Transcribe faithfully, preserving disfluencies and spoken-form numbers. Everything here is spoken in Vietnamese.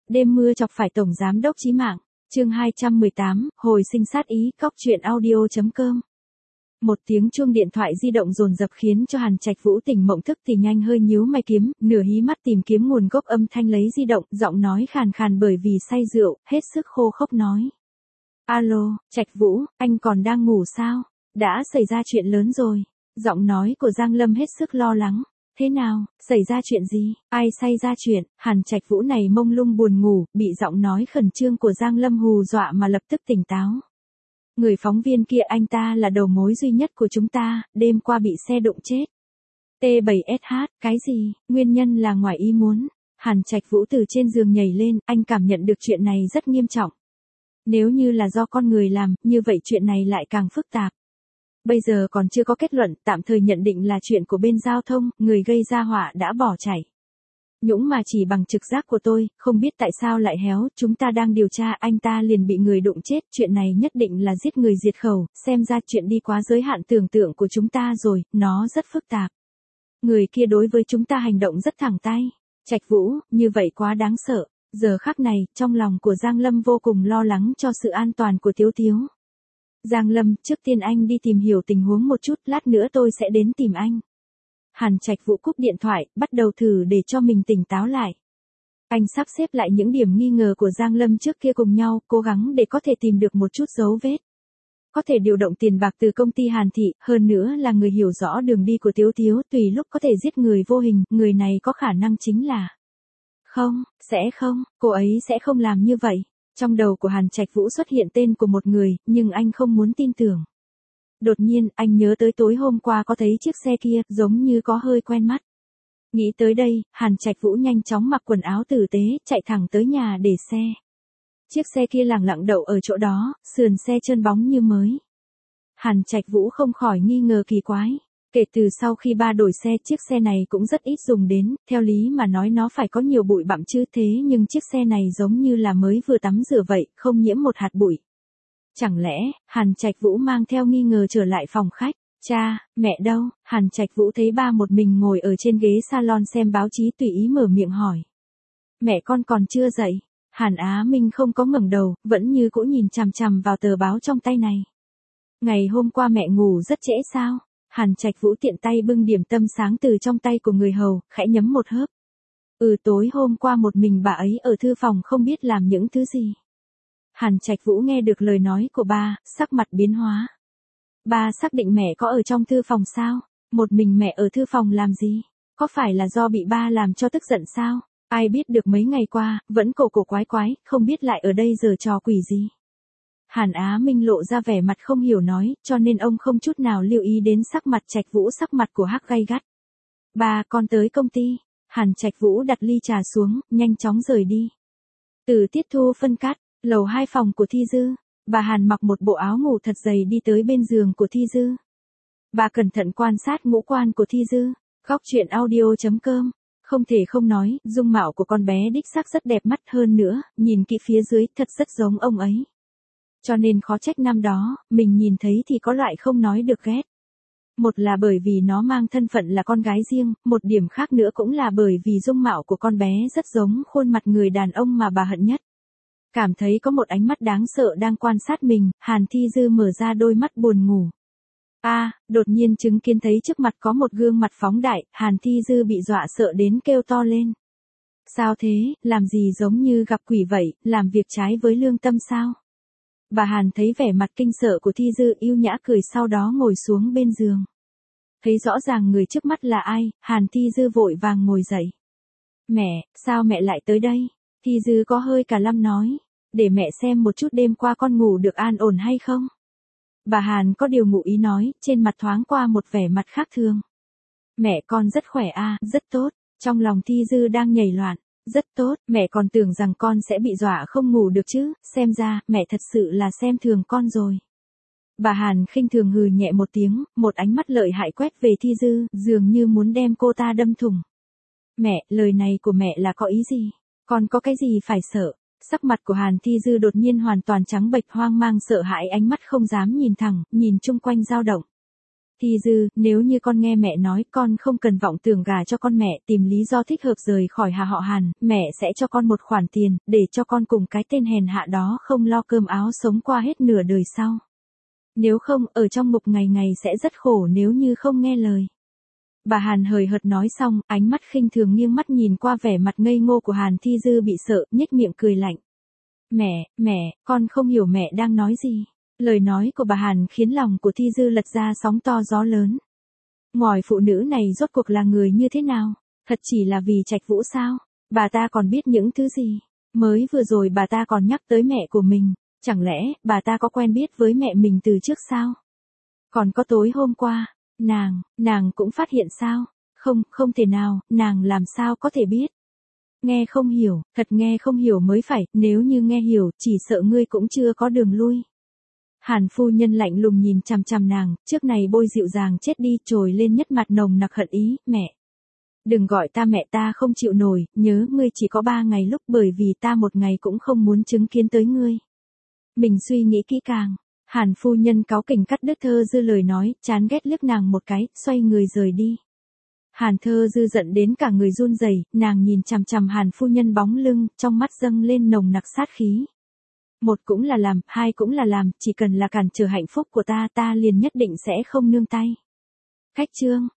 Đêm mưa chọc phải tổng giám đốc chí mạng. Chương hai trăm mười tám, hồi sinh sát ý, cóc truyện audio chấm com. Một tiếng chuông điện thoại di động dồn dập khiến cho Hàn Trạch Vũ tỉnh mộng thức thì nhanh hơi nhíu mày kiếm, nửa hí mắt tìm kiếm nguồn gốc âm thanh lấy di động, giọng nói khàn khàn bởi vì say rượu, hết sức khô khốc nói. Alo, Trạch Vũ, anh còn đang ngủ sao? Đã xảy ra chuyện lớn rồi. Giọng nói của Giang Lâm hết sức lo lắng. Thế nào, xảy ra chuyện gì? Ai xảy ra chuyện? Hàn Trạch Vũ này mông lung buồn ngủ, bị giọng nói khẩn trương của Giang Lâm hù dọa mà lập tức tỉnh táo. Người phóng viên kia anh ta là đầu mối duy nhất của chúng ta, đêm qua bị xe đụng chết. T bảy S H, cái gì? Nguyên nhân là ngoài ý muốn. Hàn Trạch Vũ từ trên giường nhảy lên, anh cảm nhận được chuyện này rất nghiêm trọng. Nếu như là do con người làm, như vậy chuyện này lại càng phức tạp. Bây giờ còn chưa có kết luận, tạm thời nhận định là chuyện của bên giao thông, người gây ra họa đã bỏ chạy. Nhũng mà chỉ bằng trực giác của tôi, không biết tại sao lại héo, chúng ta đang điều tra anh ta liền bị người đụng chết, chuyện này nhất định là giết người diệt khẩu, xem ra chuyện đi quá giới hạn tưởng tượng của chúng ta rồi, nó rất phức tạp. Người kia đối với chúng ta hành động rất thẳng tay. Trạch Vũ, như vậy quá đáng sợ. Giờ khắc này, trong lòng của Giang Lâm vô cùng lo lắng cho sự an toàn của Tiếu Tiếu. Giang Lâm, trước tiên anh đi tìm hiểu tình huống một chút, lát nữa tôi sẽ đến tìm anh. Hàn Trạch Vũ cúp điện thoại, bắt đầu thử để cho mình tỉnh táo lại. Anh sắp xếp lại những điểm nghi ngờ của Giang Lâm trước kia cùng nhau, cố gắng để có thể tìm được một chút dấu vết. Có thể điều động tiền bạc từ công ty Hàn Thị, hơn nữa là người hiểu rõ đường đi của Tiếu Tiếu, tùy lúc có thể giết người vô hình, người này có khả năng chính là... Không, sẽ không, cô ấy sẽ không làm như vậy. Trong đầu của Hàn Trạch Vũ xuất hiện tên của một người, nhưng anh không muốn tin tưởng. Đột nhiên, anh nhớ tới tối hôm qua có thấy chiếc xe kia, giống như có hơi quen mắt. Nghĩ tới đây, Hàn Trạch Vũ nhanh chóng mặc quần áo tử tế, chạy thẳng tới nhà để xe. Chiếc xe kia lẳng lặng đậu ở chỗ đó, sườn xe trơn bóng như mới. Hàn Trạch Vũ không khỏi nghi ngờ kỳ quái. Kể từ sau khi ba đổi xe, chiếc xe này cũng rất ít dùng đến, theo lý mà nói nó phải có nhiều bụi bặm chứ, thế nhưng chiếc xe này giống như là mới vừa tắm rửa vậy, không nhiễm một hạt bụi. Chẳng lẽ, Hàn Trạch Vũ mang theo nghi ngờ trở lại phòng khách? Cha, mẹ đâu? Hàn Trạch Vũ thấy ba một mình ngồi ở trên ghế salon xem báo chí tùy ý mở miệng hỏi. Mẹ con còn chưa dậy. Hàn Á Minh không có ngẩng đầu, vẫn như cũ nhìn chằm chằm vào tờ báo trong tay này. Ngày hôm qua mẹ ngủ rất trễ sao? Hàn Trạch Vũ tiện tay bưng điểm tâm sáng từ trong tay của người hầu, khẽ nhấm một hớp. Ừ, tối hôm qua một mình bà ấy ở thư phòng không biết làm những thứ gì. Hàn Trạch Vũ nghe được lời nói của ba, sắc mặt biến hóa. Ba xác định mẹ có ở trong thư phòng sao? Một mình mẹ ở thư phòng làm gì? Có phải là do bị ba làm cho tức giận sao? Ai biết được mấy ngày qua, vẫn cổ cổ quái quái, không biết lại ở đây giờ trò quỷ gì. Hàn Á Minh lộ ra vẻ mặt không hiểu nói, cho nên ông không chút nào lưu ý đến sắc mặt Trạch Vũ, sắc mặt của Hắc gay gắt. Ba, con tới công ty. Hàn Trạch Vũ đặt ly trà xuống, nhanh chóng rời đi. Từ tiết thu phân cắt, lầu hai phòng của Thi Dư. Bà Hàn mặc một bộ áo ngủ thật dày đi tới bên giường của Thi Dư. Bà cẩn thận quan sát ngũ quan của Thi Dư. Góc truyện audio chấm com. Không thể không nói, dung mạo của con bé đích xác rất đẹp mắt, hơn nữa, nhìn kỹ phía dưới thật rất giống ông ấy. Cho nên khó trách năm đó, mình nhìn thấy thì có loại không nói được ghét. Một là bởi vì nó mang thân phận là con gái riêng, một điểm khác nữa cũng là bởi vì dung mạo của con bé rất giống khuôn mặt người đàn ông mà bà hận nhất. Cảm thấy có một ánh mắt đáng sợ đang quan sát mình, Hàn Thi Dư mở ra đôi mắt buồn ngủ. A, à, đột nhiên chứng kiến thấy trước mặt có một gương mặt phóng đại, Hàn Thi Dư bị dọa sợ đến kêu to lên. Sao thế, làm gì giống như gặp quỷ vậy, làm việc trái với lương tâm sao? Bà Hàn thấy vẻ mặt kinh sợ của Thi Dư, yêu nhã cười, sau đó ngồi xuống bên giường. Thấy rõ ràng người trước mắt là ai, Hàn Thi Dư vội vàng ngồi dậy. Mẹ, sao mẹ lại tới đây? Thi Dư có hơi cả lâm nói. Để mẹ xem một chút đêm qua con ngủ được an ổn hay không? Bà Hàn có điều ngụ ý nói, trên mặt thoáng qua một vẻ mặt khác thường. Mẹ con rất khỏe à, rất tốt. Trong lòng Thi Dư đang nhảy loạn. Rất tốt, mẹ còn tưởng rằng con sẽ bị dọa không ngủ được chứ, xem ra, mẹ thật sự là xem thường con rồi. Bà Hàn khinh thường hừ nhẹ một tiếng, một ánh mắt lợi hại quét về Thi Dư, dường như muốn đem cô ta đâm thủng. Mẹ, lời này của mẹ là có ý gì? Con có cái gì phải sợ? Sắc mặt của Hàn Thi Dư đột nhiên hoàn toàn trắng bệch, hoang mang sợ hãi, ánh mắt không dám nhìn thẳng, nhìn chung quanh dao động. Thi Dư, nếu như con nghe mẹ nói, con không cần vọng tưởng gả cho con, mẹ tìm lý do thích hợp rời khỏi Hà họ Hàn, mẹ sẽ cho con một khoản tiền, để cho con cùng cái tên hèn hạ đó không lo cơm áo sống qua hết nửa đời sau. Nếu không, ở trong ngục ngày ngày sẽ rất khổ nếu như không nghe lời. Bà Hàn hời hợt nói xong, ánh mắt khinh thường nghiêng mắt nhìn qua vẻ mặt ngây ngô của Hàn Thi Dư bị sợ, nhếch miệng cười lạnh. Mẹ, mẹ, con không hiểu mẹ đang nói gì. Lời nói của bà Hàn khiến lòng của Thi Dư lật ra sóng to gió lớn. Ngòi phụ nữ này rốt cuộc là người như thế nào? Thật chỉ là vì Trạch Vũ sao? Bà ta còn biết những thứ gì? Mới vừa rồi bà ta còn nhắc tới mẹ của mình. Chẳng lẽ bà ta có quen biết với mẹ mình từ trước sao? Còn có tối hôm qua, nàng, nàng cũng phát hiện sao? Không, không thể nào, nàng làm sao có thể biết? Nghe không hiểu, thật nghe không hiểu mới phải, nếu như nghe hiểu, chỉ sợ ngươi cũng chưa có đường lui. Hàn phu nhân lạnh lùng nhìn chằm chằm nàng, trước này bôi dịu dàng chết đi, trồi lên nhất mặt nồng nặc hận ý, mẹ. Đừng gọi ta mẹ, ta không chịu nổi, nhớ ngươi chỉ có ba ngày lúc, bởi vì ta một ngày cũng không muốn chứng kiến tới ngươi. Mình suy nghĩ kỹ càng. Hàn phu nhân cáu kỉnh cắt đứt Thơ Dư lời nói, chán ghét liếc nàng một cái, xoay người rời đi. Hàn Thơ Dư giận đến cả người run rẩy, nàng nhìn chằm chằm Hàn phu nhân bóng lưng, trong mắt dâng lên nồng nặc sát khí. Một cũng là làm, hai cũng là làm, chỉ cần là cản trở hạnh phúc của ta, ta liền nhất định sẽ không nương tay. Cách chương